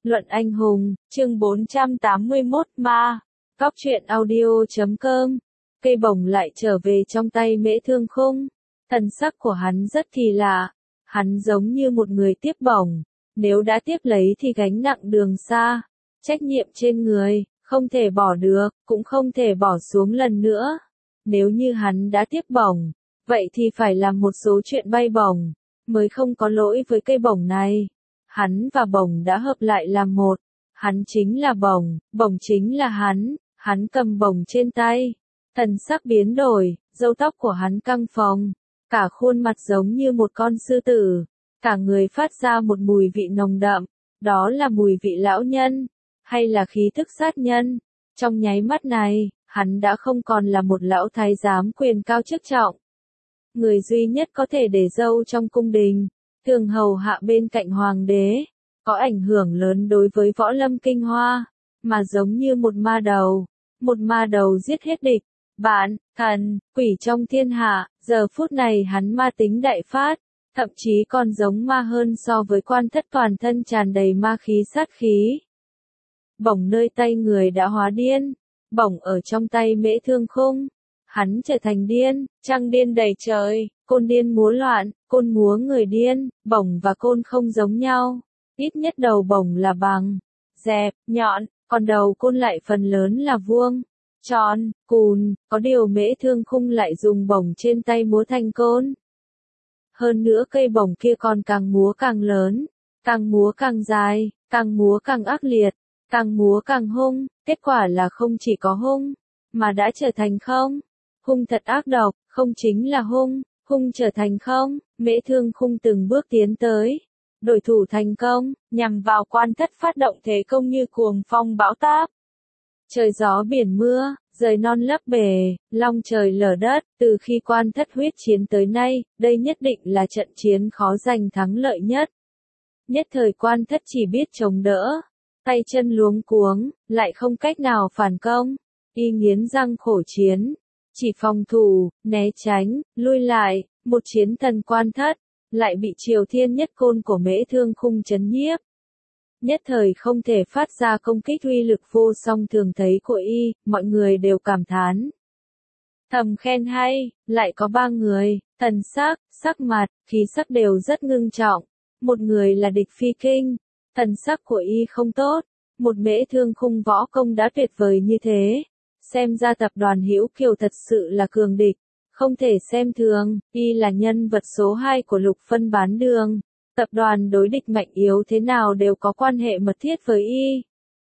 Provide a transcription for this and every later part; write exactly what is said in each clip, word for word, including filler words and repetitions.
Luận anh hùng, chương bốn trăm tám mươi mốt ma. Góc truyện audio chấm com. Cây bổng lại trở về trong tay Mễ Thương Khung. Thần sắc của hắn rất kỳ lạ. Hắn giống như một người tiếp bổng. Nếu đã tiếp lấy thì gánh nặng đường xa. Trách nhiệm trên người, không thể bỏ được, cũng không thể bỏ xuống lần nữa. Nếu như hắn đã tiếp bổng, vậy thì phải làm một số chuyện bay bổng, mới không có lỗi với cây bổng này. Hắn và bổng đã hợp lại làm một. Hắn chính là bổng, bổng chính là hắn, hắn cầm bổng trên tay. Thần sắc biến đổi, râu tóc của hắn căng phồng, cả khuôn mặt giống như một con sư tử, cả người phát ra một mùi vị nồng đậm, đó là mùi vị lão nhân, hay là khí thức sát nhân. Trong nháy mắt này, hắn đã không còn là một lão thái giám quyền cao chức trọng. Người duy nhất có thể để dâu trong cung đình, thường hầu hạ bên cạnh hoàng đế, có ảnh hưởng lớn đối với võ lâm kinh hoa, mà giống như một ma đầu, một ma đầu giết hết địch, bạn, thần, quỷ trong thiên hạ. Giờ phút này hắn ma tính đại phát, thậm chí còn giống ma hơn so với quan thất, toàn thân tràn đầy ma khí sát khí. Bổng nơi tay người đã hóa điên, bổng ở trong tay Mễ Thương Khung, hắn trở thành điên, trăng điên đầy trời, côn điên múa loạn, côn múa người điên. Bổng và côn không giống nhau, ít nhất đầu bổng là bằng, dẹp, nhọn, còn đầu côn lại phần lớn là vuông, tròn, cùn, có điều Mễ Thương Khung lại dùng bổng trên tay múa thành côn. Hơn nữa cây bổng kia còn càng múa càng lớn, càng múa càng dài, càng múa càng ác liệt, càng múa càng hung, kết quả là không chỉ có hung, mà đã trở thành không. Hung thật ác độc, không chính là hung, hung trở thành không. Mễ Thương Khung từng bước tiến tới, đổi thủ thành công, nhằm vào quan thất phát động thế công như cuồng phong bão táp. Trời gió biển mưa, rời non lấp bể, long trời lở đất. Từ khi quan thất huyết chiến tới nay, đây nhất định là trận chiến khó giành thắng lợi nhất. Nhất thời quan thất chỉ biết chống đỡ, tay chân luống cuống, lại không cách nào phản công. Y nghiến răng khổ chiến, chỉ phòng thủ, né tránh, lui lại. Một chiến thần quan thất, lại bị Triều Thiên Nhất Côn của Mễ Thương Khung chấn nhiếp. Nhất thời không thể phát ra công kích uy lực vô song thường thấy của y, mọi người đều cảm thán. Thầm khen hay, lại có ba người, thần sắc, sắc mặt, khí sắc đều rất ngưng trọng. Một người là Địch Phi Kinh, thần sắc của y không tốt. Một Mễ Thương Khung võ công đã tuyệt vời như thế, xem ra tập đoàn Hữu Kiều thật sự là cường địch, không thể xem thường. Y là nhân vật số hai của Lục Phân bán đường. Tập đoàn đối địch mạnh yếu thế nào đều có quan hệ mật thiết với y.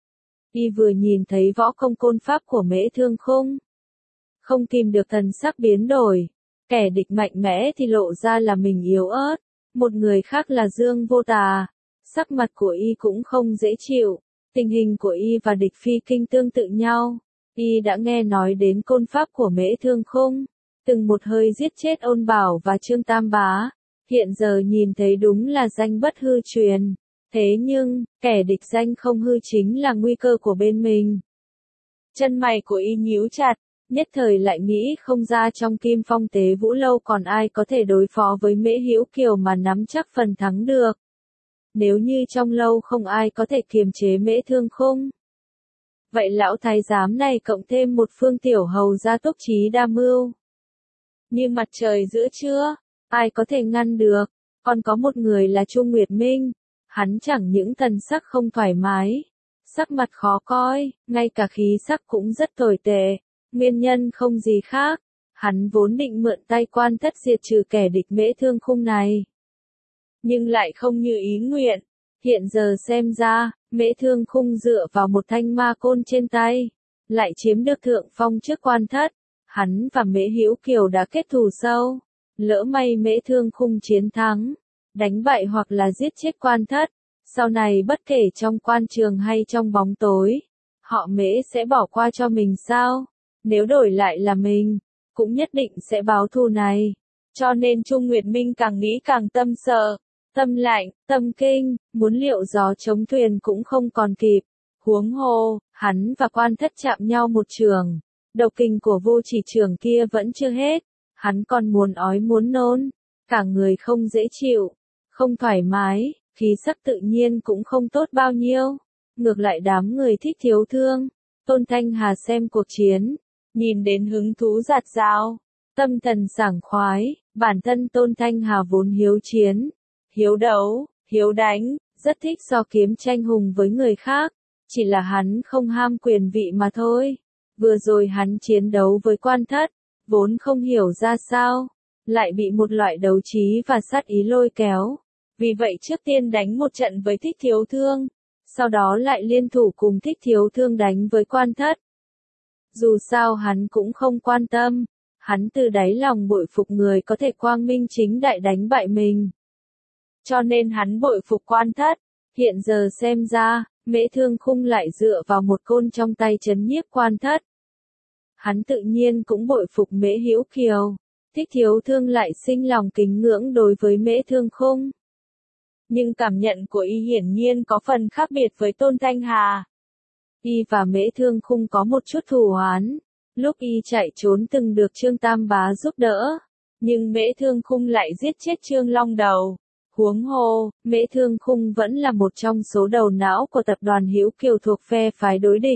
Y vừa nhìn thấy võ công côn pháp của Mễ Thương Khung, không kìm được thần sắc biến đổi. Kẻ địch mạnh mẽ thì lộ ra là mình yếu ớt, một người khác là Dương Vô Tà. Sắc mặt của y cũng không dễ chịu. Tình hình của y và Địch Phi Kinh tương tự nhau. Y đã nghe nói đến côn pháp của Mễ Thương Khung, từng một hơi giết chết Ôn Bảo và Trương Tam Bá. Hiện giờ nhìn thấy đúng là danh bất hư truyền. Thế nhưng, kẻ địch danh không hư chính là nguy cơ của bên mình. Chân mày của y nhíu chặt, nhất thời lại nghĩ không ra trong Kim Phong Tế Vũ Lâu còn ai có thể đối phó với Mễ Hữu Kiều mà nắm chắc phần thắng được. Nếu như trong lâu không ai có thể kiềm chế Mễ Thương Khung, vậy lão thái giám này cộng thêm một Phương Tiểu Hầu gia túc trí đa mưu, như mặt trời giữa trưa, ai có thể ngăn được. Còn có một người là Trung Nguyệt Minh, hắn chẳng những thần sắc không thoải mái, sắc mặt khó coi, ngay cả khí sắc cũng rất tồi tệ. Nguyên nhân không gì khác, hắn vốn định mượn tay quan thất diệt trừ kẻ địch Mễ Thương Khung này, nhưng lại không như ý nguyện. Hiện giờ xem ra, Mễ Thương Khung dựa vào một thanh ma côn trên tay, lại chiếm được thượng phong trước quan thất. Hắn và Mễ Hữu Kiều đã kết thù sâu. Lỡ may Mễ Thương Khung chiến thắng, đánh bại hoặc là giết chết quan thất, sau này bất kể trong quan trường hay trong bóng tối, họ Mễ sẽ bỏ qua cho mình sao? Nếu đổi lại là mình, cũng nhất định sẽ báo thù này. Cho nên Trung Nguyệt Minh càng nghĩ càng tâm sợ, tâm lạnh, tâm kinh, muốn liệu gió chống thuyền cũng không còn kịp. Huống hồ, hắn và quan thất chạm nhau một trường, độc kình của Vô Chỉ Trường kia vẫn chưa hết. Hắn còn muốn ói muốn nôn, cả người không dễ chịu, không thoải mái, khí sắc tự nhiên cũng không tốt bao nhiêu. ngược lại đám người thích thiếu thương. Tôn Thanh Hà xem cuộc chiến, nhìn đến hứng thú rạt rào, tâm thần sảng khoái, bản thân Tôn Thanh Hà vốn hiếu chiến, hiếu đấu, hiếu đánh, rất thích so kiếm tranh hùng với người khác, chỉ là hắn không ham quyền vị mà thôi. Vừa rồi hắn chiến đấu với Quan Thất, vốn không hiểu ra sao, lại bị một loại đấu trí và sát ý lôi kéo. Vì vậy trước tiên đánh một trận với Thích Thiếu Thương, sau đó lại liên thủ cùng Thích Thiếu Thương đánh với Quan Thất. Dù sao hắn cũng không quan tâm, hắn từ đáy lòng bội phục người có thể quang minh chính đại đánh bại mình. Cho nên hắn bội phục Quan Thất, hiện giờ xem ra, Mễ Thương Khung lại dựa vào một côn trong tay trấn nhiếp Quan Thất. Hắn tự nhiên cũng bội phục Mễ Hữu Kiều, Thích Thiếu Thương lại sinh lòng kính ngưỡng đối với Mễ Thương Khung. Nhưng cảm nhận của y hiển nhiên có phần khác biệt với Tôn Thanh Hà. Y và Mễ Thương Khung có một chút thù oán, lúc y chạy trốn từng được Trương Tam Bá giúp đỡ, nhưng Mễ Thương Khung lại giết chết Trương Long Đầu. Huống hồ, Mễ Thương Khung vẫn là một trong số đầu não của tập đoàn Hữu Kiều thuộc phe phái đối địch.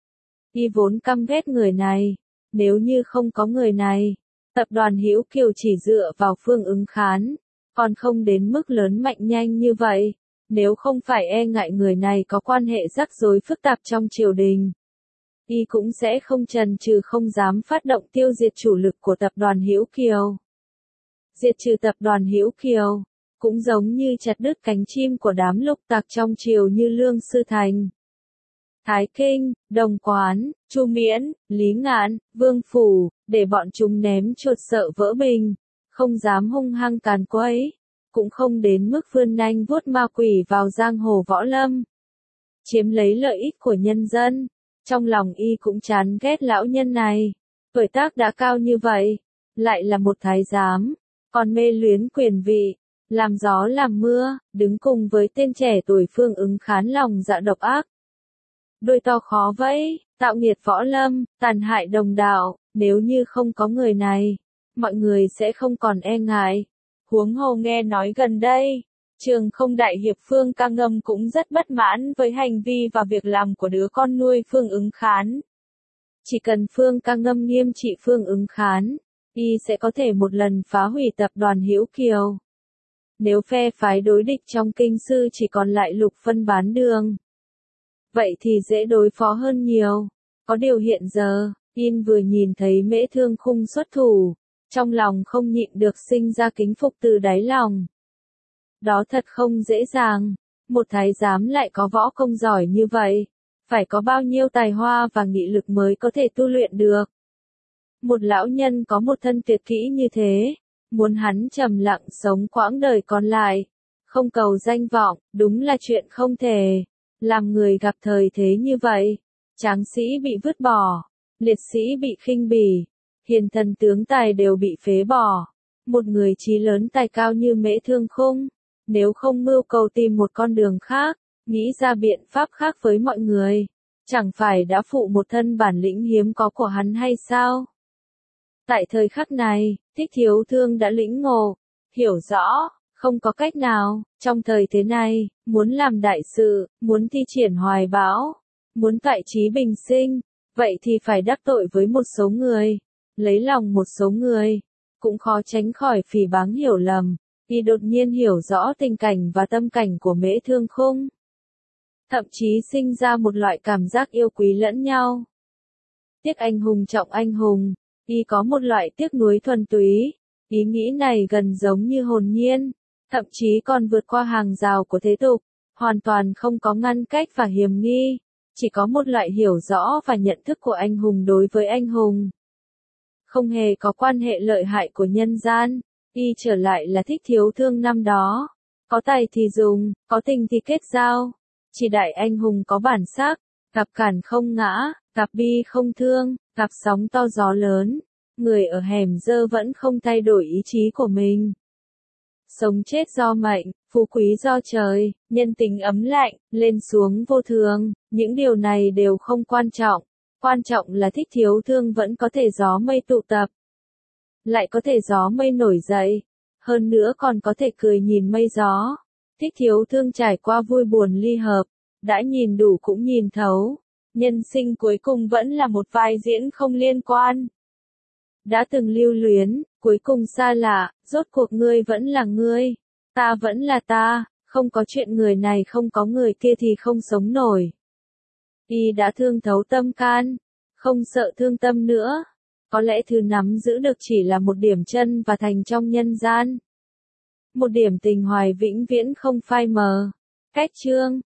Y vốn căm ghét người này, nếu như không có người này, tập đoàn Hữu Kiều chỉ dựa vào Phương Ứng Khán, còn không đến mức lớn mạnh nhanh như vậy, nếu không phải e ngại người này có quan hệ rắc rối phức tạp trong triều đình. Y cũng sẽ không chần chừ không dám phát động tiêu diệt chủ lực của tập đoàn Hữu Kiều. Diệt trừ tập đoàn Hữu Kiều, cũng giống như chặt đứt cánh chim của đám lục tặc trong triều như Lương Sư Thành, Thái Kinh, Đồng Quán, Chu Miễn, Lý Ngạn, Vương Phủ, để bọn chúng ném chuột sợ vỡ bình, không dám hung hăng càn quấy, cũng không đến mức vươn nanh vuốt ma quỷ vào giang hồ võ lâm, chiếm lấy lợi ích của nhân dân. Trong lòng y cũng chán ghét lão nhân này, tuổi tác đã cao như vậy, lại là một thái giám, còn mê luyến quyền vị, làm gió làm mưa, đứng cùng với tên trẻ tuổi Phương Ứng Khán lòng dạ độc ác. Đôi to khó vẫy, tạo nghiệt võ lâm, tàn hại đồng đạo, nếu như không có người này, mọi người sẽ không còn e ngại. Huống hồ nghe nói gần đây, Trường Không đại hiệp Phương Ca Ngâm cũng rất bất mãn với hành vi và việc làm của đứa con nuôi Phương Ứng Khán. Chỉ cần Phương Ca Ngâm nghiêm trị Phương Ứng Khán, y sẽ có thể một lần phá hủy tập đoàn Hữu Kiều. Nếu phe phái đối địch trong kinh sư chỉ còn lại Lục Phân bán đường, vậy thì dễ đối phó hơn nhiều. Có điều hiện giờ, Yên vừa nhìn thấy Mễ Thương Khung xuất thủ, trong lòng không nhịn được sinh ra kính phục từ đáy lòng. Đó thật không dễ dàng, một thái giám lại có võ công giỏi như vậy, phải có bao nhiêu tài hoa và nghị lực mới có thể tu luyện được. Một lão nhân có một thân tuyệt kỹ như thế, muốn hắn trầm lặng sống quãng đời còn lại, không cầu danh vọng, đúng là chuyện không thể. Làm người gặp thời thế như vậy, tráng sĩ bị vứt bỏ, liệt sĩ bị khinh bỉ, hiền thần tướng tài đều bị phế bỏ. Một người chí lớn tài cao như Mễ Thương Khung, nếu không mưu cầu tìm một con đường khác, nghĩ ra biện pháp khác với mọi người, chẳng phải đã phụ một thân bản lĩnh hiếm có của hắn hay sao? Tại thời khắc này, Thích Thiếu Thương đã lĩnh ngộ, hiểu rõ, không có cách nào, trong thời thế này, muốn làm đại sự, muốn thi triển hoài bão, muốn toại trí bình sinh, vậy thì phải đắc tội với một số người, lấy lòng một số người, cũng khó tránh khỏi phỉ báng hiểu lầm. Y đột nhiên hiểu rõ tình cảnh và tâm cảnh của Mễ Thương Khung, thậm chí sinh ra một loại cảm giác yêu quý lẫn nhau. Tiếc anh hùng trọng anh hùng, y có một loại tiếc nuối thuần túy, ý nghĩ này gần giống như hồn nhiên, thậm chí còn vượt qua hàng rào của thế tục, hoàn toàn không có ngăn cách và hiềm nghi, chỉ có một loại hiểu rõ và nhận thức của anh hùng đối với anh hùng. Không hề có quan hệ lợi hại của nhân gian. Y trở lại là Thích Thiếu Thương năm đó, có tài thì dùng, có tình thì kết giao, chỉ đại anh hùng có bản sắc, gặp cản không ngã, gặp bi không thương, gặp sóng to gió lớn, người ở hẻm dơ vẫn không thay đổi ý chí của mình. Sống chết do mệnh, phú quý do trời, nhân tình ấm lạnh, lên xuống vô thường, những điều này đều không quan trọng, quan trọng là Thích Thiếu Thương vẫn có thể gió mây tụ tập. Lại có thể gió mây nổi dậy, hơn nữa còn có thể cười nhìn mây gió. Thích Thiếu Thương trải qua vui buồn ly hợp, Đã nhìn đủ cũng nhìn thấu. Nhân sinh cuối cùng vẫn là một vai diễn không liên quan. Đã từng lưu luyến, cuối cùng xa lạ, rốt cuộc ngươi vẫn là ngươi. Ta vẫn là ta, không có chuyện người này không có người kia thì không sống nổi. Y đã thương thấu tâm can, không sợ thương tâm nữa. Có lẽ thứ nắm giữ được chỉ là một điểm chân và thành trong nhân gian. Một điểm tình hoài vĩnh viễn không phai mờ. Cách chương